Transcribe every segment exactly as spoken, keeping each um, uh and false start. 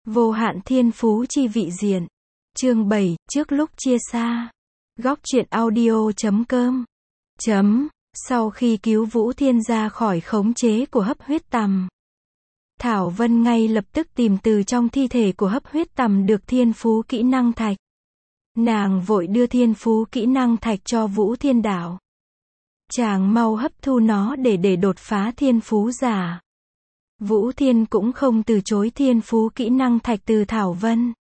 Vô hạn thiên phú chi vị diện. Chương bảy, trước lúc chia xa. Góc truyện audio chấm com. Chấm. Sau khi cứu Vũ Thiên ra khỏi khống chế của hấp huyết tằm, Thảo Vân ngay lập tức tìm từ trong thi thể của hấp huyết tằm được thiên phú kỹ năng thạch. Nàng vội đưa thiên phú kỹ năng thạch cho Vũ Thiên đạo. Chàng mau hấp thu nó để để đột phá thiên phú giả. Vũ Thiên cũng không từ chối thiên phú kỹ năng thạch từ Thảo Vân.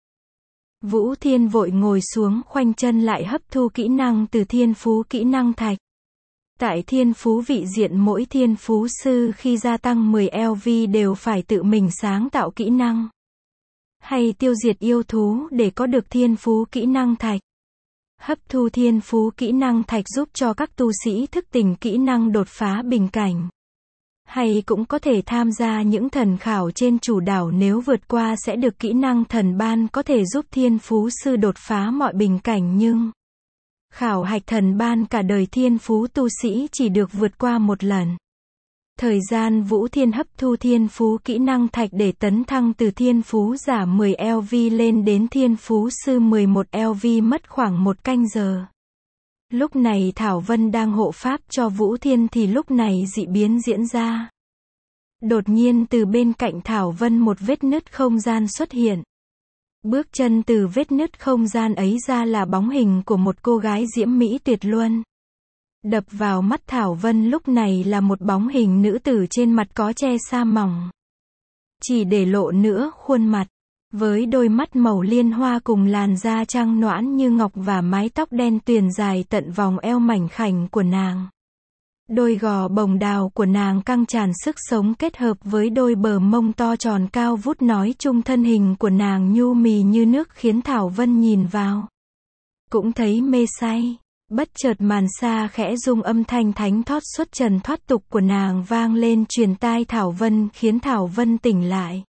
Vũ Thiên vội ngồi xuống khoanh chân lại hấp thu kỹ năng từ thiên phú kỹ năng thạch. Tại thiên phú vị diện, mỗi thiên phú sư khi gia tăng mười lv đều phải tự mình sáng tạo kỹ năng hay tiêu diệt yêu thú để có được thiên phú kỹ năng thạch. Hấp thu thiên phú kỹ năng thạch giúp cho các tu sĩ thức tỉnh kỹ năng đột phá bình cảnh. Hay cũng có thể tham gia những thần khảo trên chủ đảo, nếu vượt qua sẽ được kỹ năng thần ban có thể giúp thiên phú sư đột phá mọi bình cảnh, nhưng khảo hạch thần ban cả đời thiên phú tu sĩ chỉ được vượt qua một lần. Thời gian Vũ Thiên hấp thu thiên phú kỹ năng thạch để tấn thăng từ thiên phú giả mười lv lên đến thiên phú sư mười một lv mất khoảng một canh giờ. Lúc này Thảo Vân đang hộ pháp cho Vũ Thiên thì lúc này dị biến diễn ra. Đột nhiên từ bên cạnh Thảo Vân một vết nứt không gian xuất hiện. Bước chân từ vết nứt không gian ấy ra là bóng hình của một cô gái diễm mỹ tuyệt luân. Đập vào mắt Thảo Vân lúc này là một bóng hình nữ tử trên mặt có che sa mỏng, chỉ để lộ nửa khuôn mặt, với đôi mắt màu liên hoa cùng làn da trắng nõn như ngọc và mái tóc đen tuyền dài tận vòng eo mảnh khảnh của nàng. Đôi gò bồng đào của nàng căng tràn sức sống kết hợp với đôi bờ mông to tròn cao vút, nói chung thân hình của nàng nhu mì như nước khiến Thảo Vân nhìn vào cũng thấy mê say. Bất chợt màn xa khẽ rung, âm thanh thánh thót xuất trần thoát tục của nàng vang lên truyền tai Thảo Vân, khiến Thảo Vân tỉnh lại.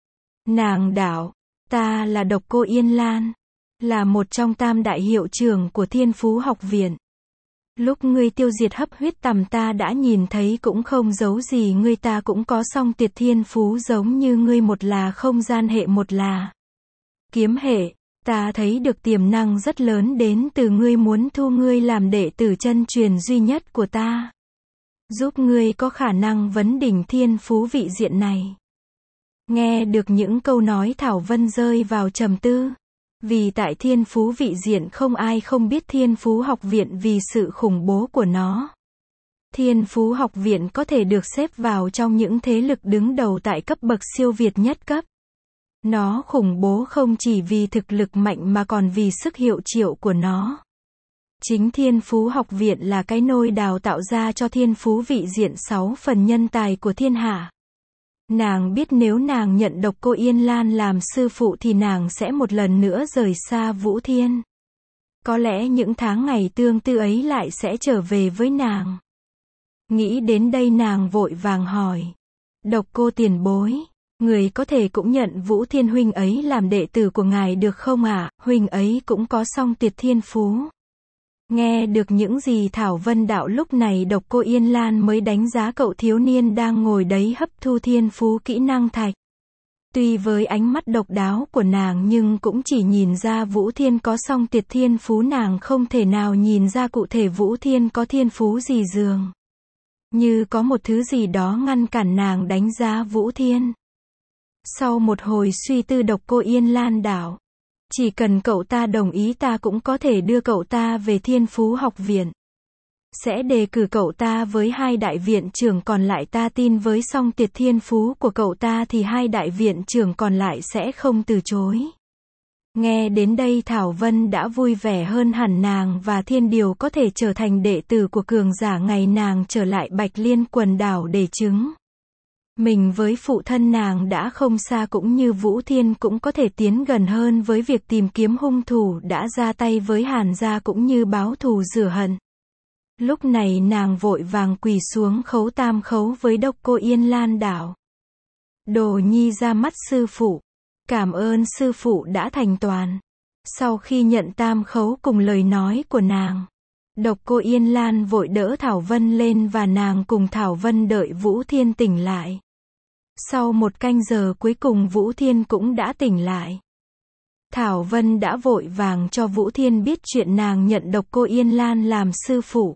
Nàng đạo, ta là Độc Cô Yên Lan, là một trong tam đại hiệu trưởng của Thiên Phú Học Viện. Lúc ngươi tiêu diệt hấp huyết tằm ta đã nhìn thấy, cũng không giấu gì ngươi, ta cũng có song tuyệt thiên phú giống như ngươi, một là không gian hệ, một là kiếm hệ. Ta thấy được tiềm năng rất lớn đến từ ngươi, muốn thu ngươi làm đệ tử chân truyền duy nhất của ta, giúp ngươi có khả năng vấn đỉnh thiên phú vị diện này. Nghe được những câu nói, Thảo Vân rơi vào trầm tư. Vì tại thiên phú vị diện không ai không biết Thiên Phú Học Viện vì sự khủng bố của nó. Thiên Phú Học Viện có thể được xếp vào trong những thế lực đứng đầu tại cấp bậc siêu việt nhất cấp. Nó khủng bố không chỉ vì thực lực mạnh mà còn vì sức hiệu triệu của nó. Chính Thiên Phú Học Viện là cái nôi đào tạo ra cho thiên phú vị diện sáu phần nhân tài của thiên hạ. Nàng biết nếu nàng nhận Độc Cô Yên Lan làm sư phụ thì nàng sẽ một lần nữa rời xa Vũ Thiên. Có lẽ những tháng ngày tương tư ấy lại sẽ trở về với nàng. Nghĩ đến đây nàng vội vàng hỏi. Độc Cô tiền bối, người có thể cũng nhận Vũ Thiên huynh ấy làm đệ tử của ngài được không ạ? À? Huynh ấy cũng có song tuyệt thiên phú. Nghe được những gì Thảo Vân đạo, lúc này Độc Cô Yên Lan mới đánh giá cậu thiếu niên đang ngồi đấy hấp thu thiên phú kỹ năng thạch. Tuy với ánh mắt độc đáo của nàng nhưng cũng chỉ nhìn ra Vũ Thiên có song tuyệt thiên phú, nàng không thể nào nhìn ra cụ thể Vũ Thiên có thiên phú gì, dường như có một thứ gì đó ngăn cản nàng đánh giá Vũ Thiên. Sau một hồi suy tư, Độc Cô Yên Lan đạo, chỉ cần cậu ta đồng ý ta cũng có thể đưa cậu ta về Thiên Phú Học Viện. Sẽ đề cử cậu ta với hai đại viện trưởng còn lại, ta tin với song tuyệt thiên phú của cậu ta thì hai đại viện trưởng còn lại sẽ không từ chối. Nghe đến đây Thảo Vân đã vui vẻ hơn hẳn, nàng và Thiên Điều có thể trở thành đệ tử của cường giả ngày nàng trở lại Bạch Liên quần đảo để chứng mình với phụ thân nàng đã không xa, cũng như Vũ Thiên cũng có thể tiến gần hơn với việc tìm kiếm hung thủ đã ra tay với Hàn gia cũng như báo thù rửa hận. Lúc này nàng vội vàng quỳ xuống khấu tam khấu với Độc Cô Yên Lan đạo. Đồ nhi ra mắt sư phụ, cảm ơn sư phụ đã thành toàn. Sau khi nhận tam khấu cùng lời nói của nàng, Độc Cô Yên Lan vội đỡ Thảo Vân lên và nàng cùng Thảo Vân đợi Vũ Thiên tỉnh lại. Sau một canh giờ cuối cùng Vũ Thiên cũng đã tỉnh lại. Thảo Vân đã vội vàng cho Vũ Thiên biết chuyện nàng nhận Độc Cô Yên Lan làm sư phụ.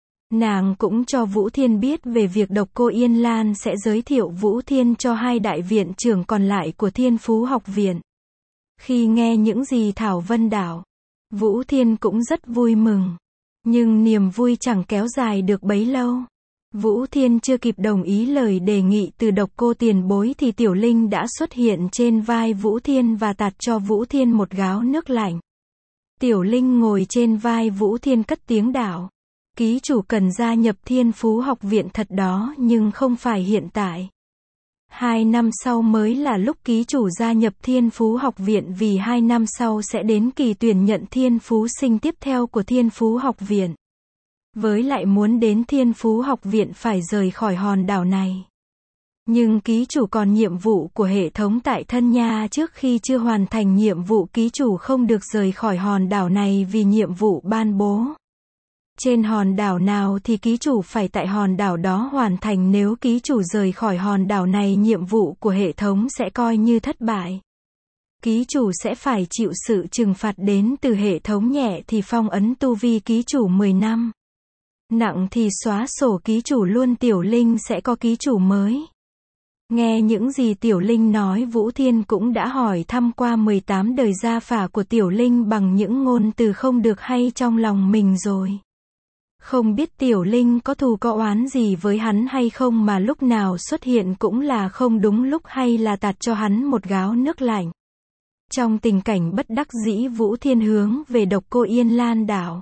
Nàng cũng cho Vũ Thiên biết về việc Độc Cô Yên Lan sẽ giới thiệu Vũ Thiên cho hai đại viện trưởng còn lại của Thiên Phú Học Viện. Khi nghe những gì Thảo Vân đạo, Vũ Thiên cũng rất vui mừng. Nhưng niềm vui chẳng kéo dài được bấy lâu. Vũ Thiên chưa kịp đồng ý lời đề nghị từ Độc Cô tiền bối thì Tiểu Linh đã xuất hiện trên vai Vũ Thiên và tạt cho Vũ Thiên một gáo nước lạnh. Tiểu Linh ngồi trên vai Vũ Thiên cất tiếng đạo: ký chủ cần gia nhập Thiên Phú Học Viện thật đó, nhưng không phải hiện tại. Hai năm sau mới là lúc ký chủ gia nhập Thiên Phú Học Viện, vì hai năm sau sẽ đến kỳ tuyển nhận Thiên Phú sinh tiếp theo của Thiên Phú Học Viện. Với lại muốn đến Thiên Phú Học Viện phải rời khỏi hòn đảo này. Nhưng ký chủ còn nhiệm vụ của hệ thống tại thân nha, trước khi chưa hoàn thành nhiệm vụ ký chủ không được rời khỏi hòn đảo này vì nhiệm vụ ban bố. Trên hòn đảo nào thì ký chủ phải tại hòn đảo đó hoàn thành, nếu ký chủ rời khỏi hòn đảo này nhiệm vụ của hệ thống sẽ coi như thất bại. Ký chủ sẽ phải chịu sự trừng phạt đến từ hệ thống, nhẹ thì phong ấn tu vi ký chủ mười năm. Nặng thì xóa sổ ký chủ luôn. Tiểu Linh sẽ có ký chủ mới. Nghe những gì Tiểu Linh nói, Vũ Thiên cũng đã hỏi thăm qua mười tám đời gia phả của Tiểu Linh bằng những ngôn từ không được hay trong lòng mình rồi. Không biết Tiểu Linh có thù có oán gì với hắn hay không mà lúc nào xuất hiện cũng là không đúng lúc, hay là tạt cho hắn một gáo nước lạnh. Trong tình cảnh bất đắc dĩ, Vũ Thiên hướng về Độc Cô Yên Lan đạo: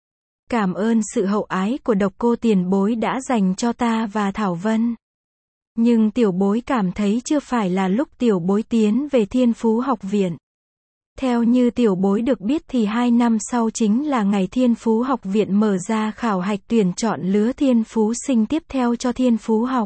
cảm ơn sự hậu ái của Độc Cô tiền bối đã dành cho ta và Thảo Vân. Nhưng tiểu bối cảm thấy chưa phải là lúc tiểu bối tiến về Thiên Phú Học Viện. Theo như tiểu bối được biết thì hai năm sau chính là ngày Thiên Phú Học Viện mở ra khảo hạch tuyển chọn lứa Thiên Phú sinh tiếp theo cho Thiên Phú Học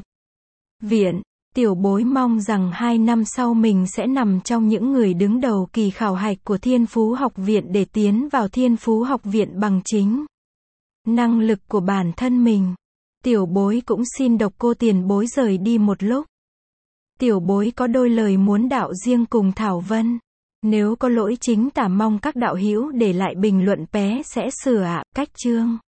Viện. Tiểu bối mong rằng hai năm sau mình sẽ nằm trong những người đứng đầu kỳ khảo hạch của Thiên Phú Học Viện để tiến vào Thiên Phú Học Viện bằng chính năng lực của bản thân mình. Tiểu bối cũng xin Độc Cô tiền bối rời đi một lúc. Tiểu bối có đôi lời muốn đạo riêng cùng Thảo Vân. Nếu có lỗi chính tả mong các đạo hữu để lại bình luận bé sẽ sửa ạ. Cách chương